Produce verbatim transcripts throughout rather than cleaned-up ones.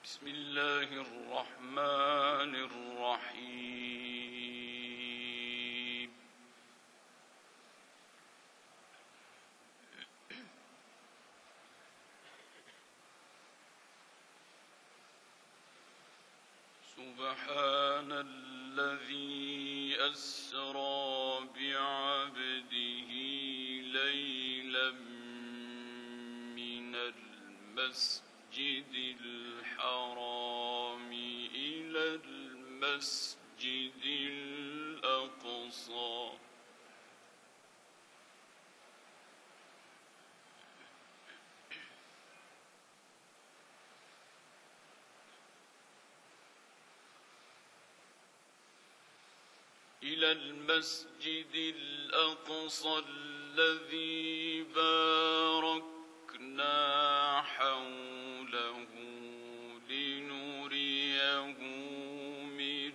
بسم الله الرحمن الرحيم. سبحان الذي أسرى بعبده ليلا من المسجد الحرام إلى المسجد الأقصى إلى المسجد الأقصى الذي باركنا حوله لنريه من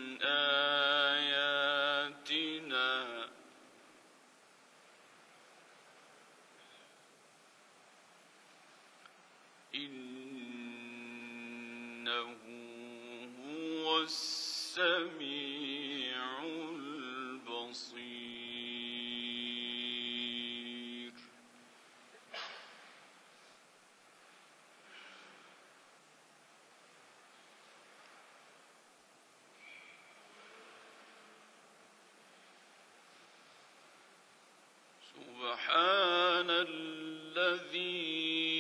آياتنا إنه هو السميع البصير. سبحان الذي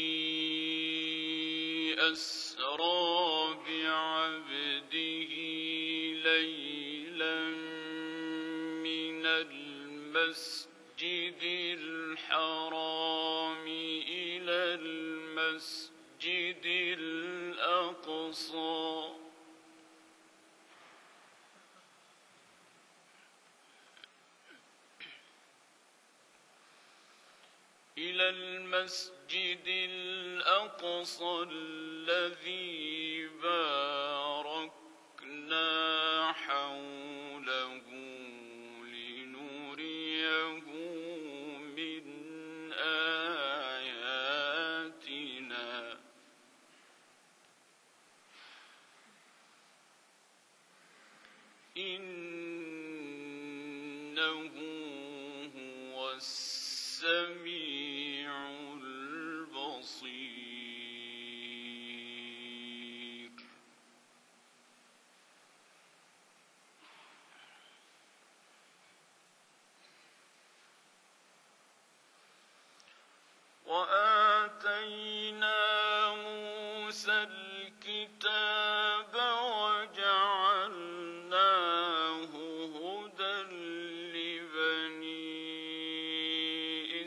أسرى بعبده ليلا من المسجد الحرام إلى المسجد الأقصى إلى المسجد الأقصى الذي باركنا حوله لنريه من آياتنا إنه هو السميع البصير. وآتينا موسى الكتاب وجعلناه هدى لبني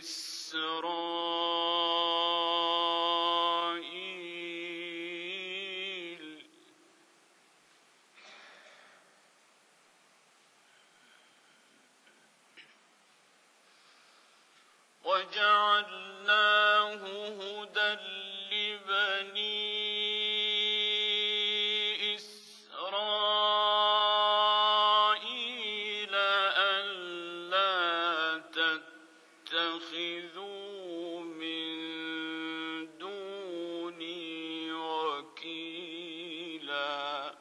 إسرائيل وجعلناه هدى لبني إسرائيل ألا تتخذوا من دوني وكيلا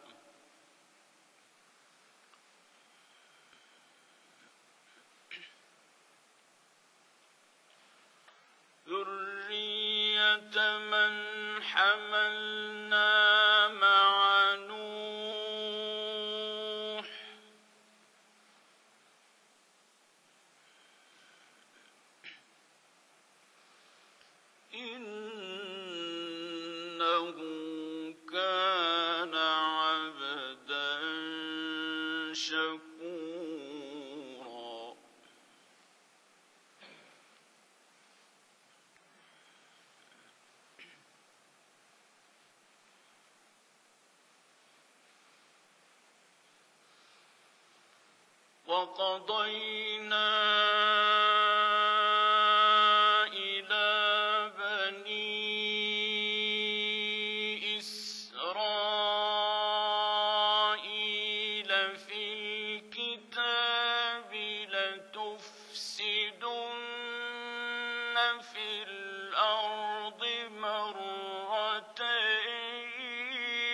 ذرية من حملنا مع نوح إنه كان عبدا شكورا. وقضينا إلى بني إسرائيل في الكتاب لتفسدن في الأرض مرتين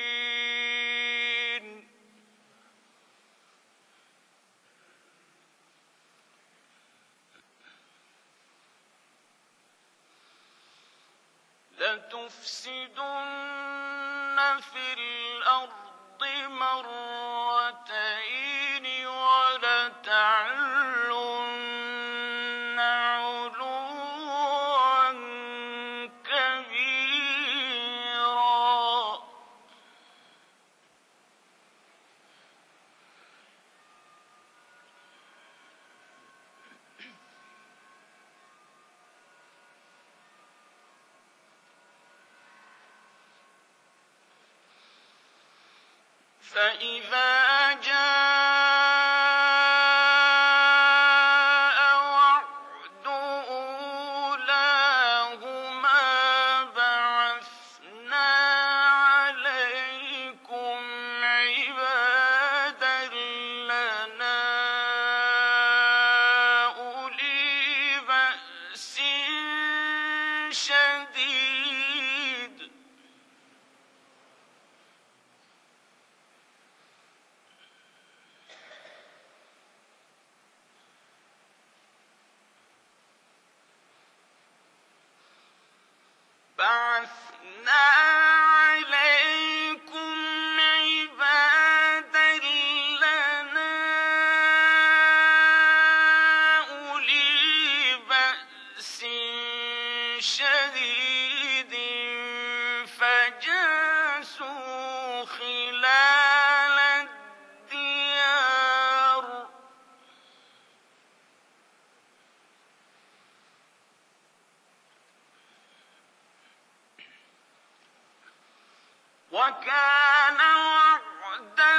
لتفسدن في الأرض مرتين ولتعلن علوا كبيرا. فإذا جاء وعد أولاهما بعثنا عليكم عبادا لنا أولي بأس شديد بعثنا عليكم عبادا لنا أولي بأس شديد فجاسوا خلال الديار وكان وعدا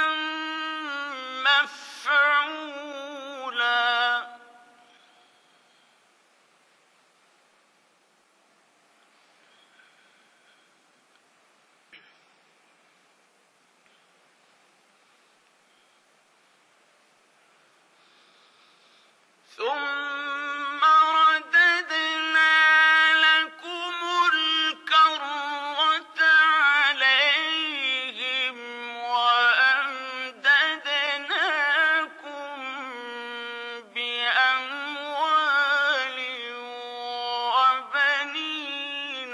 مفعولا. ثم رددنا لكم الكرة عليهم وأمددناكم بأموال وبنين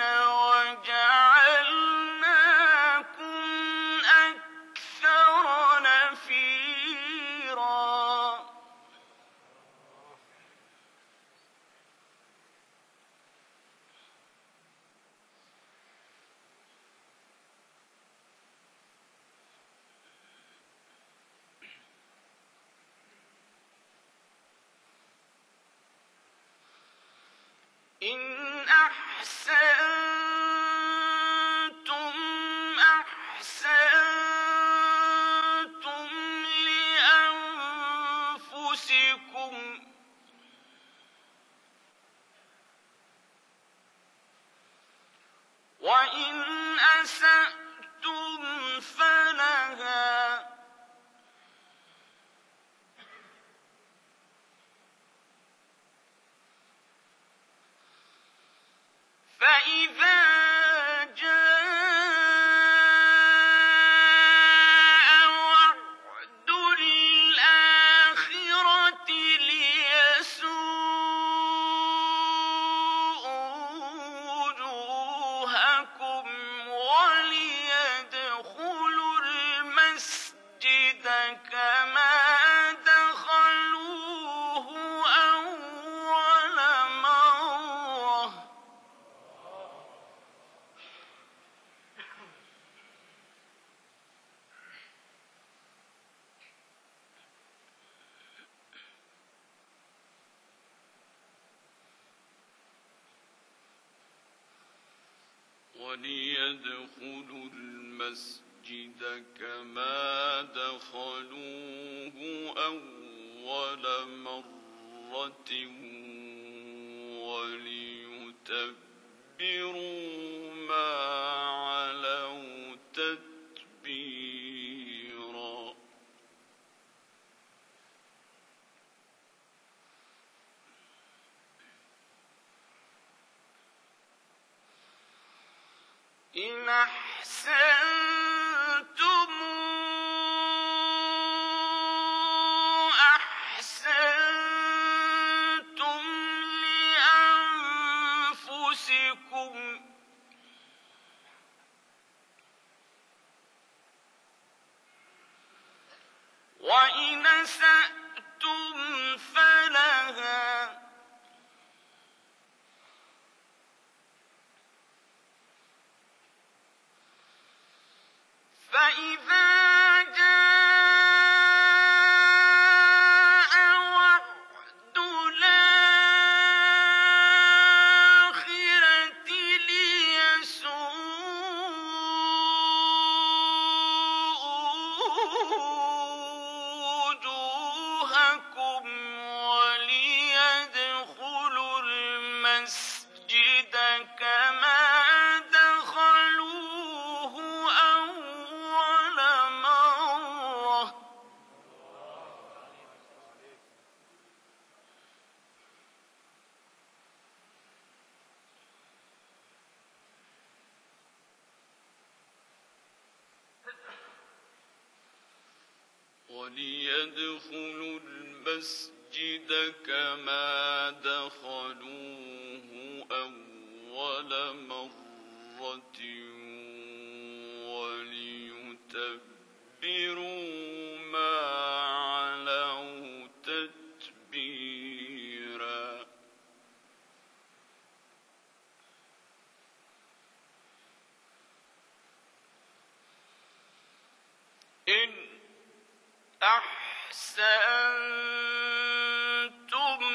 وجعلناكم أكثر نفيرا. إن أحسنتم أحسنتم لأنفسكم وإن أسأتم فلها فإذا جاء وعد الآخرة ليسوءوا وجوهكم وليدخلوا المسجد كما دخلوه أول مرة وليدخلوا المسجد كما دخلوه أول مرة وليتبروا ما علوا تتبيرا. إن أحسنتم أحسنتم لأنفسكم وإن أسأتم فلها فإذا جاء وعد الآخرة ليسوءوا وجوهكم وليدخلوا المسجد كما دخلوه أول مرة وليدخلوا المسجد كما دخلوه أول مرة وليتبروا ما علوا تتبيرا إن أحسنتم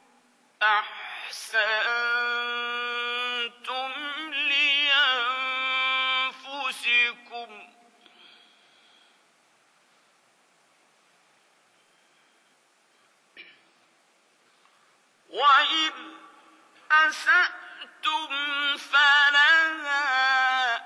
أحسنتم لأنفسكم وإن أسأتم فلها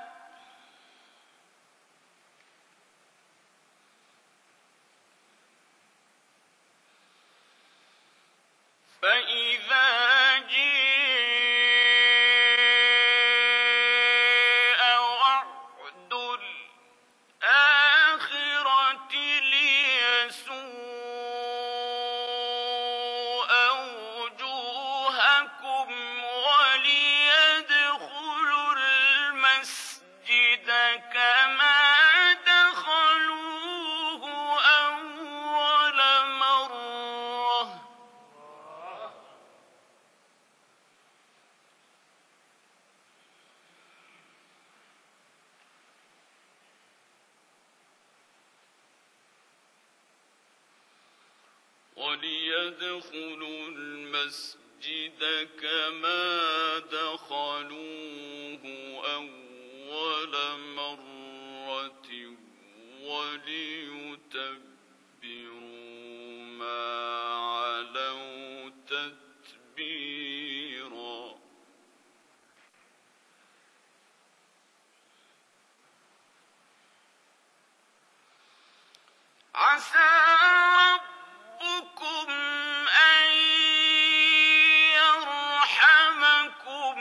فإذا جاء وعد الآخرة ليسوءوا وجوهكم وليدخلوا المسجد كما دخلوه أول مرة وليدخلوا المسجد كما دخلوه أول مرة وليتبروا ما علوا تتبيرا عسى ربكم أن يرحمكم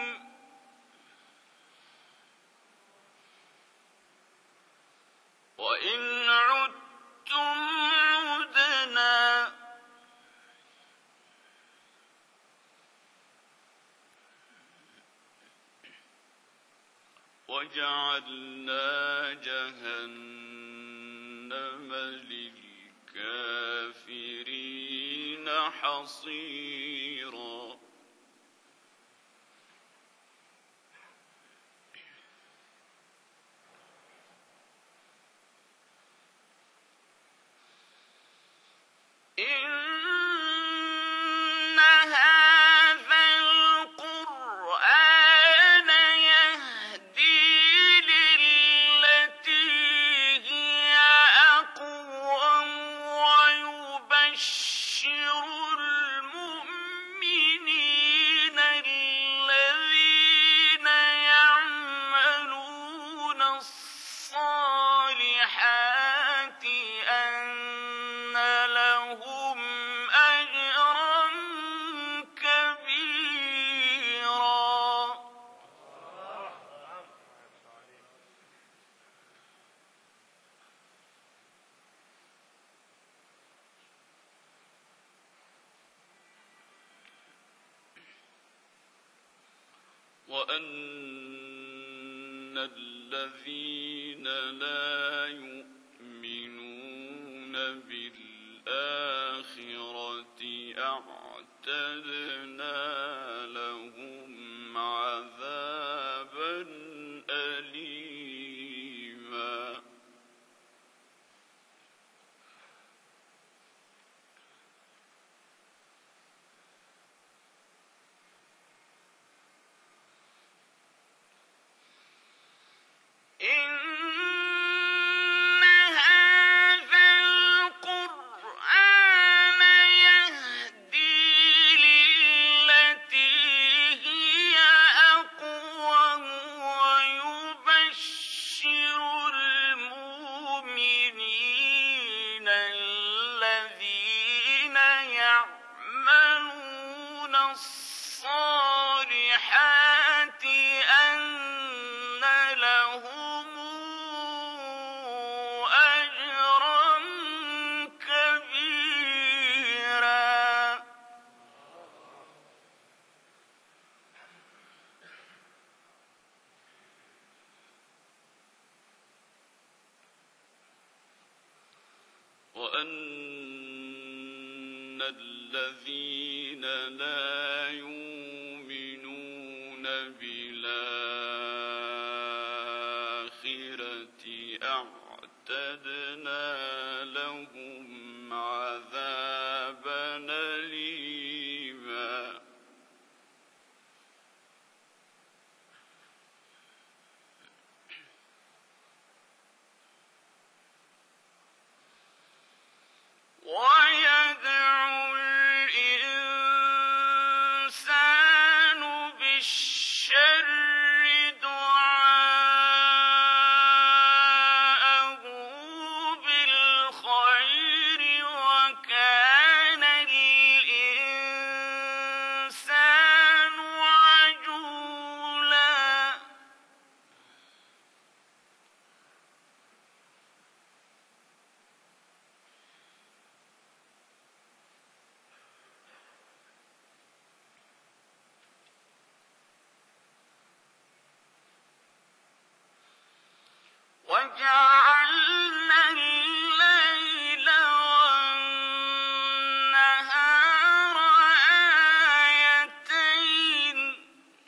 وإن عدتم عدنا وجعلنا جهنم للكافرين حصيرا إن هذا القرآن يهدي للتي هي أقوم ويبشر المؤمنين الذين يعملون الصالحات أن لهم أجرا كبيرا وأن الذين لا يؤمنون بالله الْآخِرَةِ أَعْتَدْنَا لَهُمْ عَذَابًا أَلِيمًا وَأَنَّ الَّذِينَ لَا يُؤْمِنُونَ بِالْآخِرَةِ أَعْتَدْنَا لَهُمْ عَذَابًا أَلِيمًا وَيَدْعُو الْإِنسَانُ بِالشَّرِّ دُعَاءَهُ بِالْخَيْرِ وَكَانَ الْإِنسَانُ عَجُولًا وَجَعَلْنَا اللَّيْلَ وَالنَّهَارَ آيَتَيْنِ ۖ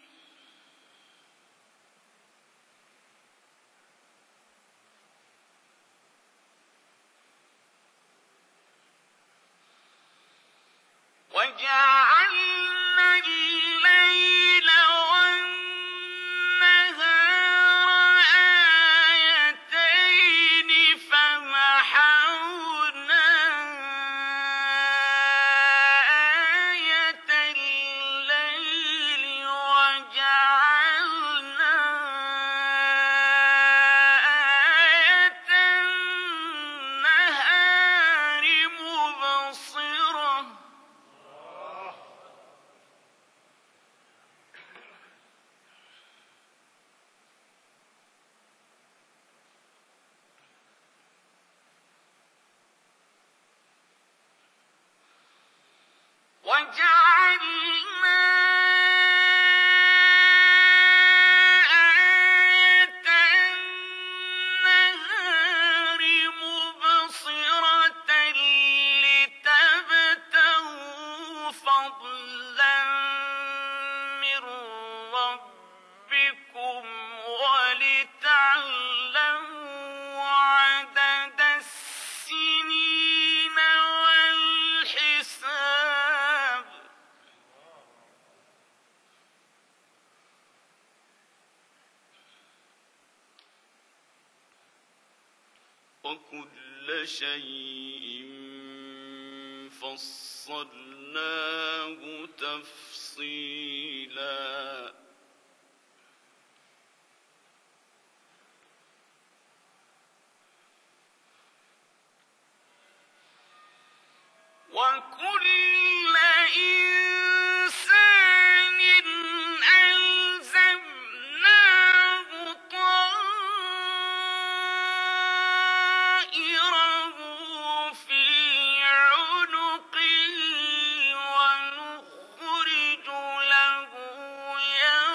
وَجَعَلْنَا اللَّيْلَ وَالنَّهَارَ آيَتَيْنِ فَمَحَوْنَا آيَةَ اللَّيْلِ وَجَعَلْنَا آيَةَ النَّهَارِ مُبْصِرَةً ۚ وَجَعَلْنَا آيَةَ النَّهَارِ مُبْصِرَةً لِّتَبْتَغُوا فَضْلًا مِّن رَّبِّكُمْ وَلِتَعْلَمُوا عَدَدَ السِّنِينَ وَالْحِسَابَ ۚ وَكُلَّ شَيْءٍ فَصَّلْنَاهُ تَفْصِيلًا وَكُلَّ إِنسَانٍ أَلْزَمْنَاهُ طَائِرَهُ فِي عُنُقِهِ ۖ وَنُخْرِجُ لَهُ يَوْمَ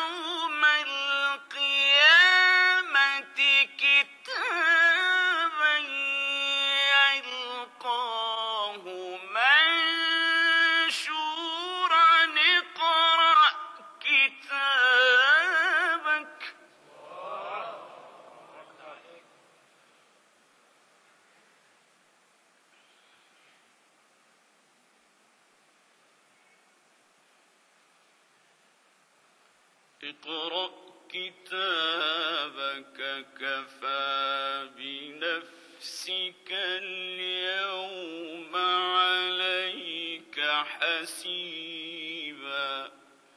اقرأ كتابك كفى بنفسك اليوم عليك حسيبا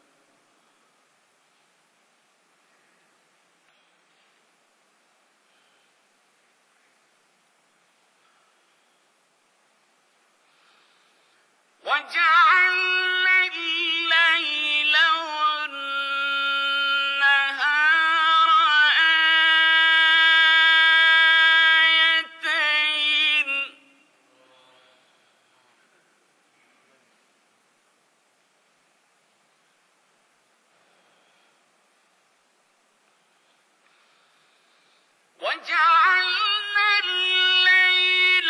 وجعلنا الليل والنهار آيتين وجعلنا الليل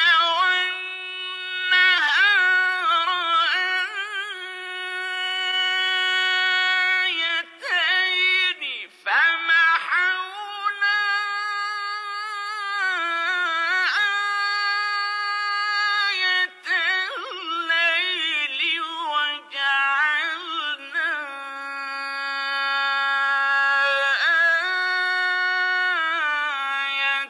والنهار آيتين فمحونا آية الليل وجعلنا آية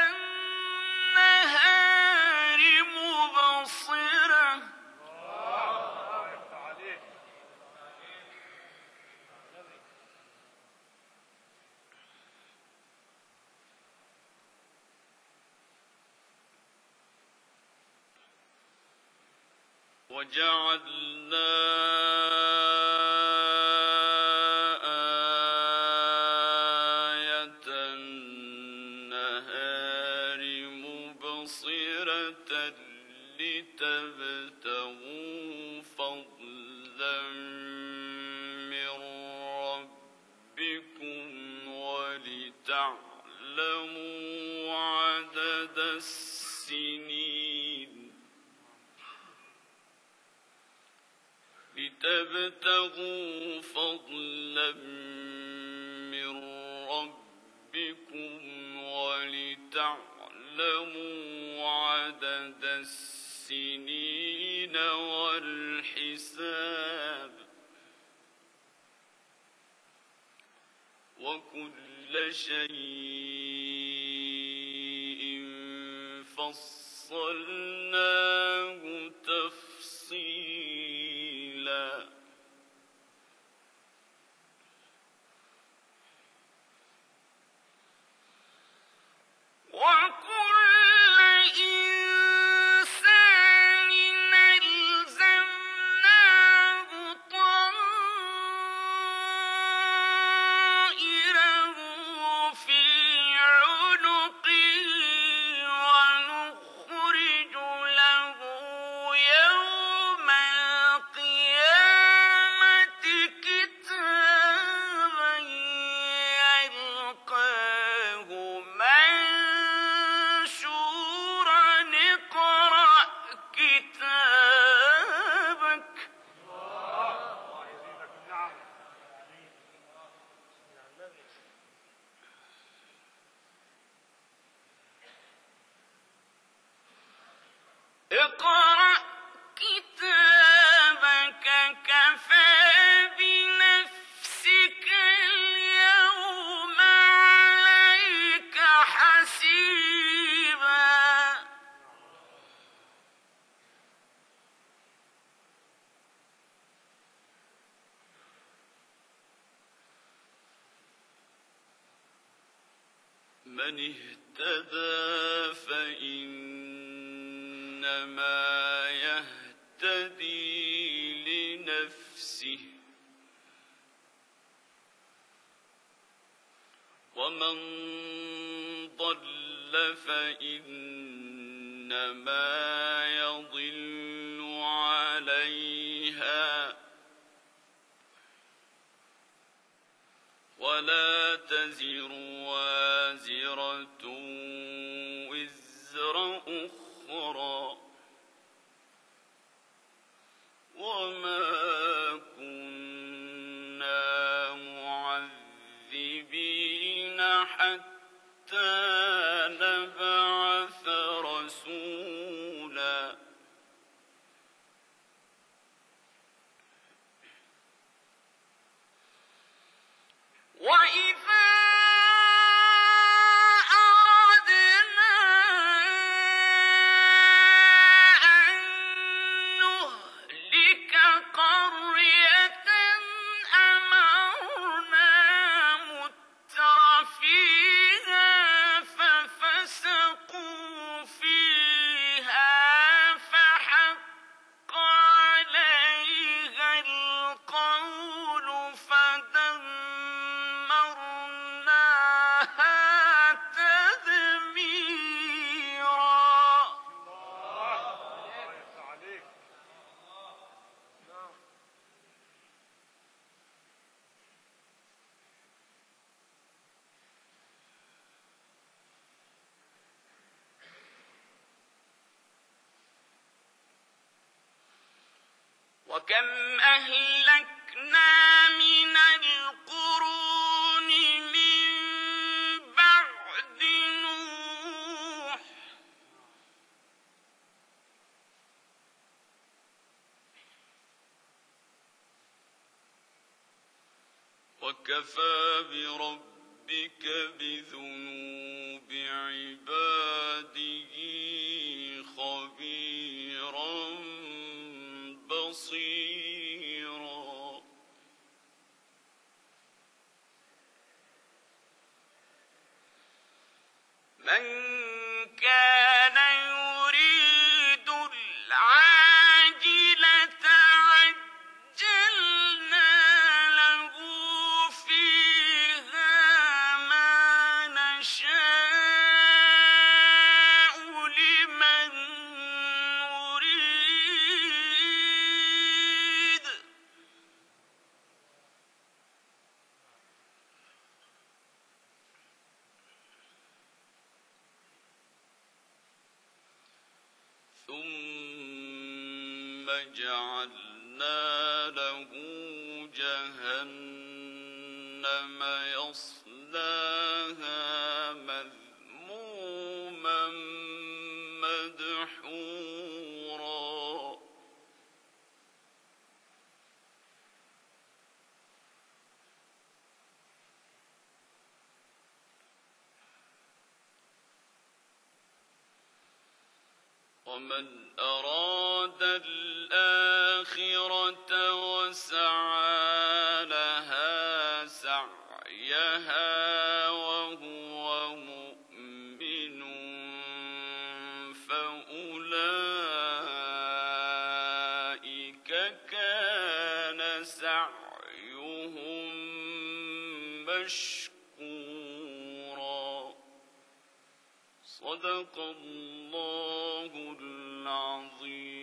النهار مبصرة وجعلنا آية النهار مبصرة لتبتغوا فضلا من ربكم ولتعلموا عدد السنين لتبتغوا فضلا من ربكم ولتعلموا عدد السنين والحساب وكل شيء فصلناه تفصيلا وكل إنسان ألزمناه طائره في عنقه ونخرج له يوم القيامة كتابا يلقاه منشورا اقرأ كتابك اقرأ كتابك كفى بنفسك اليوم عليك حسيبا من اهتدى فإنما يهتدي لنفسه ومن ضل فإنما يضل عليها ولا تزر وازرة وزر أخرى وما كنا معذبين حتى نبعث رسولا وكم أهلكنا من القرون من بعد نوح وكفى بربك بذنوب عباده خبيرا بصيرا من كان يريد العاجلة عجلنا له فيها ما نشاء لمن نريد ثم جعلنا له جهنم يصلاها مذموما مدحورا ومن أراد الآخرة وسعى لها سعيها وهو مؤمن فأولئك كان سعيهم مشكورا صدق الله العظيم.